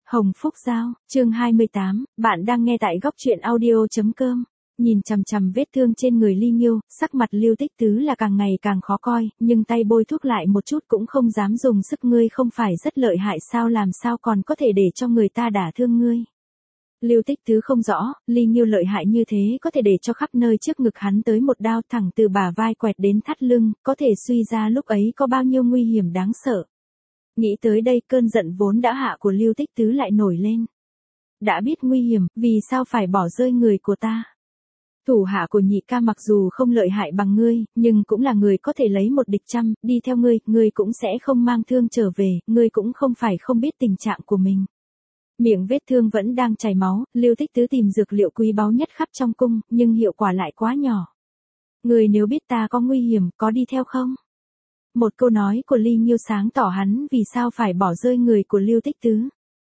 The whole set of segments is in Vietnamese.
Hồng Phúc Giao, chương 28, bạn đang nghe tại góc truyện audio.com. Nhìn chằm chằm vết thương trên người Ly Nghiêu, sắc mặt Lưu Tích Tứ là càng ngày càng khó coi, nhưng tay bôi thuốc lại một chút cũng không dám dùng sức. Ngươi không phải rất lợi hại sao, làm sao còn có thể để cho người ta đả thương ngươi. Lưu Tích Tứ không rõ, Ly Nghiêu lợi hại như thế có thể để cho khắp nơi trước ngực hắn tới một đao thẳng từ bả vai quẹt đến thắt lưng, có thể suy ra lúc ấy có bao nhiêu nguy hiểm đáng sợ. Nghĩ tới đây cơn giận vốn đã hạ của Lưu Tích Tứ lại nổi lên. Đã biết nguy hiểm, vì sao phải bỏ rơi người của ta? Thủ hạ của nhị ca mặc dù không lợi hại bằng ngươi, nhưng cũng là người có thể lấy một địch trăm, đi theo ngươi, ngươi cũng sẽ không mang thương trở về, ngươi cũng không phải không biết tình trạng của mình. Miệng vết thương vẫn đang chảy máu, Lưu Tích Tứ tìm dược liệu quý báu nhất khắp trong cung, nhưng hiệu quả lại quá nhỏ. Ngươi nếu biết ta có nguy hiểm, có đi theo không? Một câu nói của Ly Nghiêu sáng tỏ hắn vì sao phải bỏ rơi người của Lưu Tích Tứ.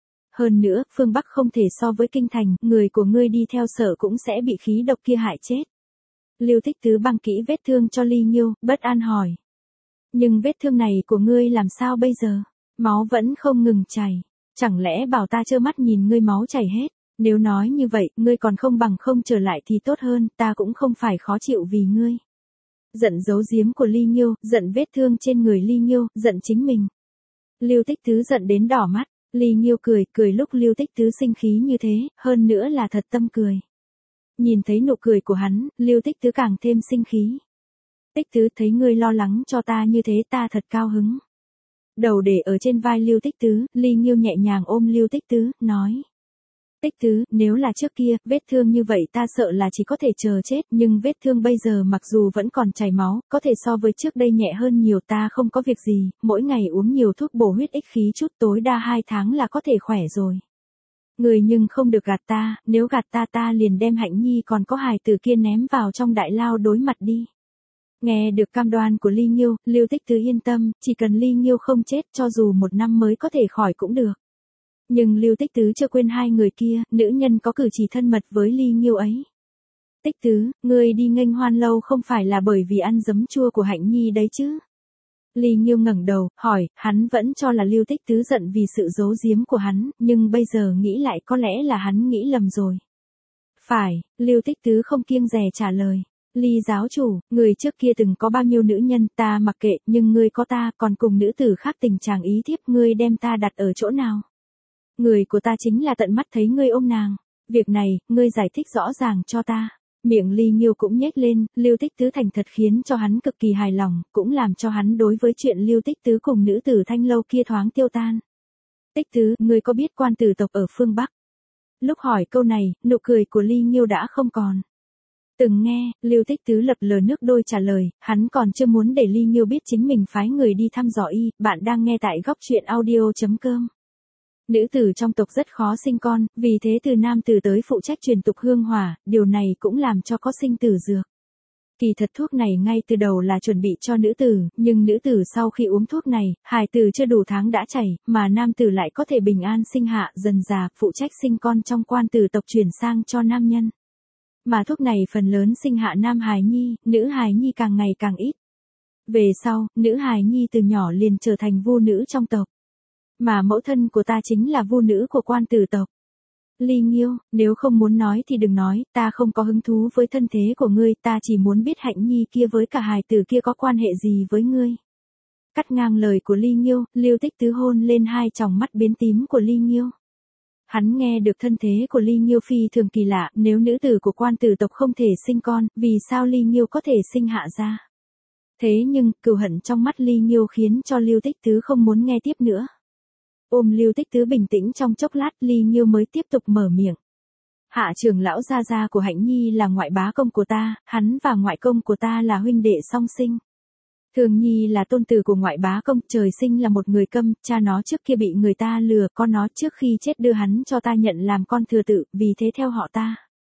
Hơn nữa, phương Bắc không thể so với kinh thành, người của ngươi đi theo sợ cũng sẽ bị khí độc kia hại chết. Lưu Tích Tứ băng kỹ vết thương cho Ly Nghiêu, bất an hỏi. Nhưng vết thương này của ngươi làm sao bây giờ? Máu vẫn không ngừng chảy. Chẳng lẽ bảo ta trơ mắt nhìn ngươi máu chảy hết? Nếu nói như vậy, ngươi còn không bằng không trở lại thì tốt hơn, ta cũng không phải khó chịu vì ngươi. Giận giấu giếm của Ly Nghiêu, giận vết thương trên người Ly Nghiêu, giận chính mình. Lưu Tích Tứ giận đến đỏ mắt, Ly Nghiêu cười lúc Lưu Tích Tứ sinh khí như thế, hơn nữa là thật tâm cười. Nhìn thấy nụ cười của hắn, Lưu Tích Tứ càng thêm sinh khí. Tích Tứ thấy ngươi lo lắng cho ta như thế ta thật cao hứng. Đầu để ở trên vai Lưu Tích Tứ, Ly Nghiêu nhẹ nhàng ôm Lưu Tích Tứ, nói. Tích Tứ, nếu là trước kia, vết thương như vậy ta sợ là chỉ có thể chờ chết, nhưng vết thương bây giờ mặc dù vẫn còn chảy máu, có thể so với trước đây nhẹ hơn nhiều, ta không có việc gì, mỗi ngày uống nhiều thuốc bổ huyết ích khí chút, tối đa 2 tháng là có thể khỏe rồi. Người nhưng không được gạt ta, nếu gạt ta liền đem Hạnh Nhi còn có hài tử kia ném vào trong đại lao đối mặt đi. Nghe được cam đoan của Ly Nghiêu, Lưu Tích Tứ yên tâm, chỉ cần Ly Nghiêu không chết cho dù 1 năm mới có thể khỏi cũng được. Nhưng Lưu Tích Tứ chưa quên hai người kia, nữ nhân có cử chỉ thân mật với Ly Nghiêu ấy. Tích Tứ, ngươi đi nghênh hoan lâu không phải là bởi vì ăn giấm chua của Hạnh Nhi đấy chứ? Ly Nghiêu ngẩng đầu, hỏi, hắn vẫn cho là Lưu Tích Tứ giận vì sự giấu giếm của hắn, nhưng bây giờ nghĩ lại có lẽ là hắn nghĩ lầm rồi. Phải, Lưu Tích Tứ không kiêng dè trả lời. Ly giáo chủ, người trước kia từng có bao nhiêu nữ nhân ta mặc kệ, nhưng ngươi có ta, còn cùng nữ tử khác tình chàng ý thiếp, ngươi đem ta đặt ở chỗ nào? Người của ta chính là tận mắt thấy ngươi ôm nàng. Việc này, ngươi giải thích rõ ràng cho ta. Miệng Ly Nghiêu cũng nhếch lên, Lưu Tích Tứ thành thật khiến cho hắn cực kỳ hài lòng, cũng làm cho hắn đối với chuyện Lưu Tích Tứ cùng nữ tử Thanh Lâu kia thoáng tiêu tan. Tích Tứ, ngươi có biết quan tử tộc ở phương Bắc? Lúc hỏi câu này, nụ cười của Ly Nghiêu đã không còn. Từng nghe, Lưu Tích Tứ lập lờ nước đôi trả lời, hắn còn chưa muốn để Ly Nghiêu biết chính mình phái người đi thăm dò y, bạn đang nghe tại góc truyện audio.com. Nữ tử trong tộc rất khó sinh con, vì thế từ nam tử tới phụ trách truyền tục hương hỏa, điều này cũng làm cho có sinh tử dược. Kỳ thật thuốc này ngay từ đầu là chuẩn bị cho nữ tử, nhưng nữ tử sau khi uống thuốc này, hài tử chưa đủ tháng đã chảy, mà nam tử lại có thể bình an sinh hạ, dần già, phụ trách sinh con trong quan tử tộc chuyển sang cho nam nhân. Mà thuốc này phần lớn sinh hạ nam hài nhi, nữ hài nhi càng ngày càng ít. Về sau, nữ hài nhi từ nhỏ liền trở thành vu nữ trong tộc. Mà mẫu thân của ta chính là vu nữ của quan tử tộc. Ly Nghiêu, nếu không muốn nói thì đừng nói, ta không có hứng thú với thân thế của ngươi, ta chỉ muốn biết Hạnh Nhi kia với cả hài tử kia có quan hệ gì với ngươi. Cắt ngang lời của Ly Nghiêu, Lưu Tích Tứ hôn lên hai tròng mắt biến tím của Ly Nghiêu. Hắn nghe được thân thế của Ly Nghiêu phi thường kỳ lạ, nếu nữ tử của quan tử tộc không thể sinh con, vì sao Ly Nghiêu có thể sinh hạ ra? Thế nhưng, cừu hận trong mắt Ly Nghiêu khiến cho Lưu Tích Tứ không muốn nghe tiếp nữa. Ôm Lưu Tích Tứ bình tĩnh trong chốc lát, Ly Nghiêu mới tiếp tục mở miệng. Hạ trưởng lão gia gia của Hạnh Nhi là ngoại bá công của ta, hắn và ngoại công của ta là huynh đệ song sinh. Thường Nhi là tôn tử của ngoại bá công, trời sinh là một người câm, cha nó trước kia bị người ta lừa, con nó trước khi chết đưa hắn cho ta nhận làm con thừa tự, vì thế theo họ ta.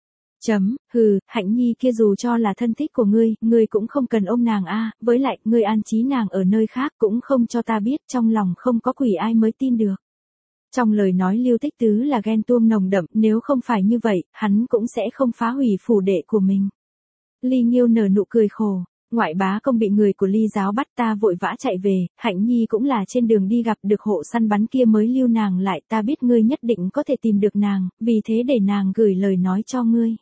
Hạnh Nhi kia dù cho là thân thích của ngươi cũng không cần ôm nàng a, với lại, ngươi an trí nàng ở nơi khác cũng không cho ta biết, trong lòng không có quỷ ai mới tin được. Trong lời nói Lưu Tích Tứ là ghen tuông nồng đậm, nếu không phải như vậy, hắn cũng sẽ không phá hủy phủ đệ của mình. Ly Nghiêu nở nụ cười khổ, Ngoại bá công bị người của Ly giáo bắt, ta vội vã chạy về, Hạnh Nhi cũng là trên đường đi gặp được hộ săn bắn kia mới lưu nàng lại, ta biết ngươi nhất định có thể tìm được nàng, vì thế để nàng gửi lời nói cho ngươi.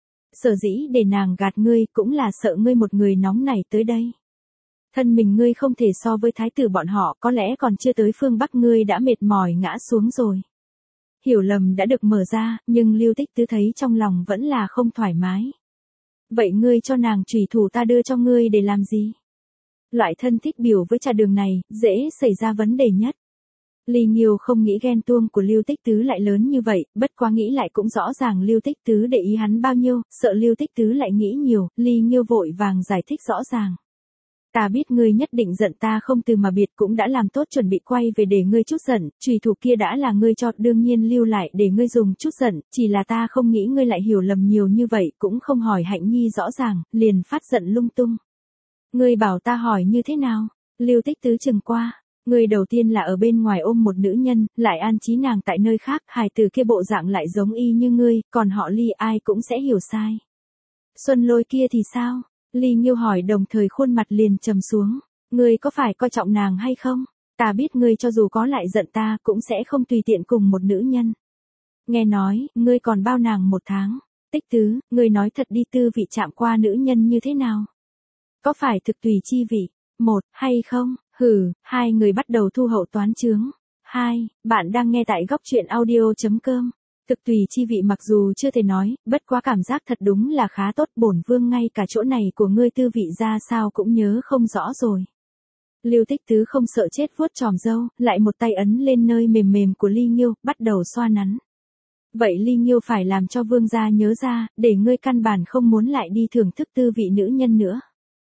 Sở dĩ để nàng gạt ngươi cũng là sợ ngươi một người nóng nảy tới đây. Thân mình ngươi không thể so với thái tử bọn họ, có lẽ còn chưa tới phương Bắc ngươi đã mệt mỏi ngã xuống rồi. Hiểu lầm đã được mở ra, nhưng Lưu Tích Tứ thấy trong lòng vẫn là không thoải mái. Vậy ngươi cho nàng trùy thủ ta đưa cho ngươi để làm gì? Loại thân thích biểu với trà đường này, dễ xảy ra vấn đề nhất. Ly Nghiêu không nghĩ ghen tuông của Lưu Tích Tứ lại lớn như vậy, bất quá nghĩ lại cũng rõ ràng Lưu Tích Tứ để ý hắn bao nhiêu, sợ Lưu Tích Tứ lại nghĩ nhiều, Ly Nghiêu vội vàng giải thích rõ ràng. Ta biết ngươi nhất định giận ta không từ mà biệt, cũng đã làm tốt chuẩn bị quay về để ngươi chút giận, chùy thủ kia đã là ngươi cho, đương nhiên lưu lại để ngươi dùng chút giận, chỉ là ta không nghĩ ngươi lại hiểu lầm nhiều như vậy, cũng không hỏi Hạnh Nhi rõ ràng, liền phát giận lung tung. Ngươi bảo ta hỏi như thế nào? Lưu Tích Tứ chừng qua. Ngươi đầu tiên là ở bên ngoài ôm một nữ nhân, lại an trí nàng tại nơi khác, hài tử kia bộ dạng lại giống y như ngươi, còn họ Ly ai cũng sẽ hiểu sai. Xuân Lôi kia thì sao? Ly Nghiêu hỏi đồng thời khuôn mặt liền trầm xuống. Ngươi có phải coi trọng nàng hay không? Ta biết ngươi cho dù có lại giận ta cũng sẽ không tùy tiện cùng một nữ nhân. Nghe nói, ngươi còn bao nàng 1 tháng. Tích Tứ, ngươi nói thật đi, tư vị chạm qua nữ nhân như thế nào? Có phải thực tùy chi vị? 1, hay không? Hừ, 2 người bắt đầu thu hậu toán chướng. 2, bạn đang nghe tại góc truyện audio.com. Thực tùy chi vị mặc dù chưa thể nói, bất quá cảm giác thật đúng là khá tốt, bổn vương ngay cả chỗ này của ngươi tư vị ra sao cũng nhớ không rõ rồi. Lưu Tích Tứ không sợ chết vuốt chòm râu, lại một tay ấn lên nơi mềm mềm của Ly Nghiêu, bắt đầu xoa nắn. Vậy Ly Nghiêu phải làm cho vương gia nhớ ra, để ngươi căn bản không muốn lại đi thưởng thức tư vị nữ nhân nữa.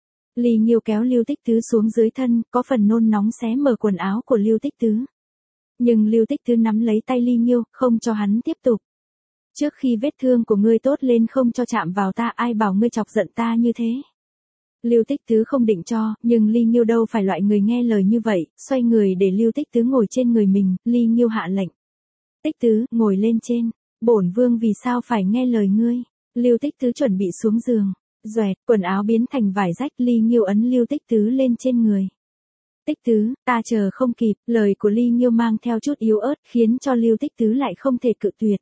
Ly Nghiêu kéo Lưu Tích Tứ xuống dưới thân, có phần nôn nóng xé mở quần áo của Lưu Tích Tứ. Nhưng Lưu Tích Tứ nắm lấy tay Ly Nghiêu, không cho hắn tiếp tục. Trước khi vết thương của ngươi tốt lên không cho chạm vào ta, ai bảo ngươi chọc giận ta như thế. Lưu Tích Tứ không định cho, nhưng Ly Nghiêu đâu phải loại người nghe lời như vậy, xoay người để Lưu Tích Tứ ngồi trên người mình, Ly Nghiêu hạ lệnh. Tích Tứ, ngồi lên trên, bổn vương vì sao phải nghe lời ngươi. Lưu Tích Tứ chuẩn bị xuống giường. Doẹt, quần áo biến thành vải rách, Ly Nghiêu ấn Lưu Tích Tứ lên trên người. Tích Tứ, ta chờ không kịp, lời của Ly Nghiêu mang theo chút yếu ớt, khiến cho Lưu Tích Tứ lại không thể cự tuyệt.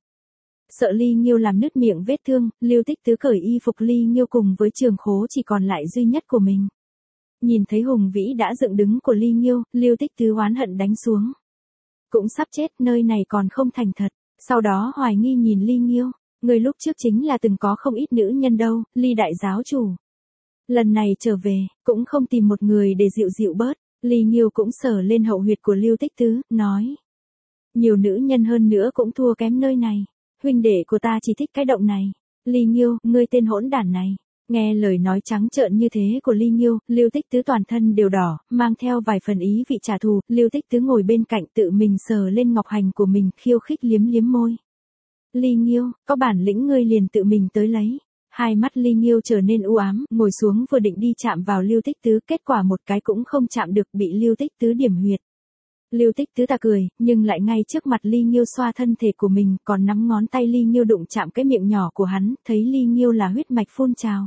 Sợ Ly Nghiêu làm nứt miệng vết thương, Lưu Tích Tứ cởi y phục Ly Nghiêu cùng với trường khố chỉ còn lại duy nhất của mình. Nhìn thấy hùng vĩ đã dựng đứng của Ly Nghiêu, Lưu Tích Tứ oán hận đánh xuống. Cũng sắp chết, nơi này còn không thành thật. Sau đó hoài nghi nhìn Ly Nghiêu. Người lúc trước chính là từng có không ít nữ nhân đâu, Ly đại giáo chủ. Lần này trở về, cũng không tìm một người để dịu dịu bớt. Ly Nghiêu cũng sờ lên hậu huyệt của Lưu Tích Tứ, nói. Nhiều nữ nhân hơn nữa cũng thua kém nơi này. Huynh đệ của ta chỉ thích cái động này. Ly Nghiêu, ngươi tên hỗn đản này. Nghe lời nói trắng trợn như thế của Ly Nghiêu, Lưu Tích Tứ toàn thân đều đỏ, mang theo vài phần ý vị trả thù. Lưu Tích Tứ ngồi bên cạnh tự mình sờ lên ngọc hành của mình, khiêu khích liếm liếm môi. Ly Nghiêu, có bản lĩnh ngươi liền tự mình tới lấy. Hai mắt Ly Nghiêu trở nên u ám, ngồi xuống vừa định đi chạm vào Lưu Tích Tứ, kết quả một cái cũng không chạm được, bị Lưu Tích Tứ điểm huyệt. Lưu Tích Tứ ta cười, nhưng lại ngay trước mặt Ly Nghiêu xoa thân thể của mình, còn nắm ngón tay Ly Nghiêu đụng chạm cái miệng nhỏ của hắn, thấy Ly Nghiêu là huyết mạch phun trào.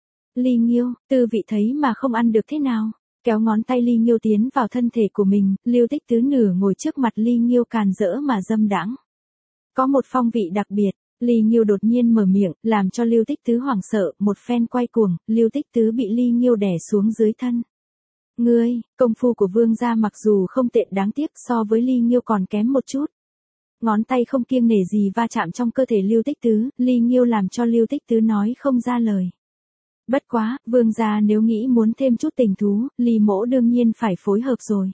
Ly Nghiêu, tư vị thấy mà không ăn được thế nào. Kéo ngón tay Ly Nghiêu tiến vào thân thể của mình, Lưu Tích Tứ nửa ngồi trước mặt Ly Nghiêu càn rỡ mà dâm đãng. Có một phong vị đặc biệt, Ly Nghiêu đột nhiên mở miệng, làm cho Lưu Tích Tứ hoảng sợ, một phen quay cuồng, Lưu Tích Tứ bị Ly Nghiêu đè xuống dưới thân. Ngươi, công phu của vương gia mặc dù không tệ, đáng tiếc so với Ly Nghiêu còn kém một chút. Ngón tay không kiêng nể gì va chạm trong cơ thể Lưu Tích Tứ, Ly Nghiêu làm cho Lưu Tích Tứ nói không ra lời. Bất quá, vương gia nếu nghĩ muốn thêm chút tình thú, Ly mỗ đương nhiên phải phối hợp rồi.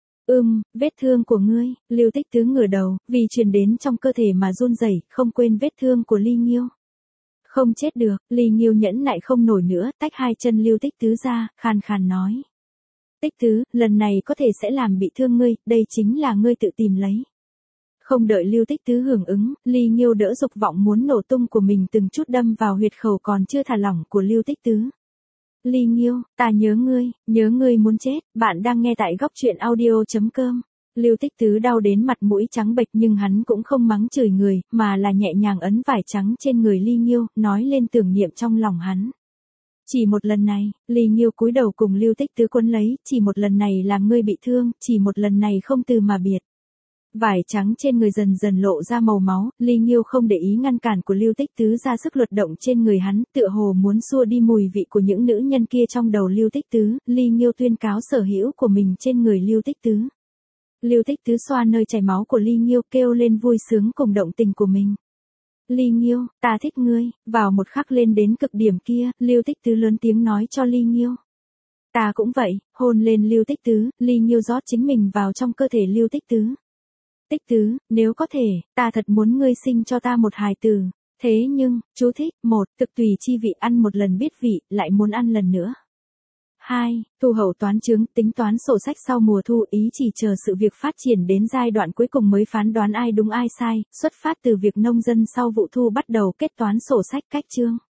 Vết thương của ngươi, Lưu Tích Tứ ngửa đầu, vì truyền đến trong cơ thể mà run rẩy, không quên vết thương của Ly Nghiêu. Không chết được, Ly Nghiêu nhẫn nại không nổi nữa, tách hai chân Lưu Tích Tứ ra, khàn khàn nói. Tích Tứ, lần này có thể sẽ làm bị thương ngươi, đây chính là ngươi tự tìm lấy. Không đợi Lưu Tích Tứ hưởng ứng, Ly Nghiêu đỡ dục vọng muốn nổ tung của mình từng chút đâm vào huyệt khẩu còn chưa thả lỏng của Lưu Tích Tứ. Ly Nghiêu, ta nhớ ngươi muốn chết, bạn đang nghe tại góc truyện audio.com. Lưu Tích Tứ đau đến mặt mũi trắng bệch nhưng hắn cũng không mắng chửi người, mà là nhẹ nhàng ấn vải trắng trên người Ly Nghiêu, nói lên tưởng niệm trong lòng hắn. Chỉ một lần này, Ly Nghiêu cúi đầu cùng Lưu Tích Tứ quấn lấy, chỉ một lần này làm ngươi bị thương, chỉ một lần này không từ mà biệt. Vải trắng trên người dần dần lộ ra màu máu, Ly Nghiêu không để ý ngăn cản của Lưu Tích Tứ ra sức luật động trên người hắn, tựa hồ muốn xua đi mùi vị của những nữ nhân kia trong đầu Lưu Tích Tứ, Ly Nghiêu tuyên cáo sở hữu của mình trên người Lưu Tích Tứ. Lưu Tích Tứ xoa nơi chảy máu của Ly Nghiêu kêu lên vui sướng cùng động tình của mình. Ly Nghiêu, ta thích ngươi, vào một khắc lên đến cực điểm kia, Lưu Tích Tứ lớn tiếng nói cho Ly Nghiêu. Ta cũng vậy, hôn lên Lưu Tích Tứ, Ly Nghiêu rót chính mình vào trong cơ thể Lưu Tích Tứ. Tích Tứ, nếu có thể, ta thật muốn ngươi sinh cho ta một hài tử. Thế nhưng, chú thích, 1, thực tùy chi vị ăn một lần biết vị, lại muốn ăn lần nữa. 2. Thu hậu toán chứng, tính toán sổ sách sau mùa thu, ý chỉ chờ sự việc phát triển đến giai đoạn cuối cùng mới phán đoán ai đúng ai sai, xuất phát từ việc nông dân sau vụ thu bắt đầu kết toán sổ sách cách chương.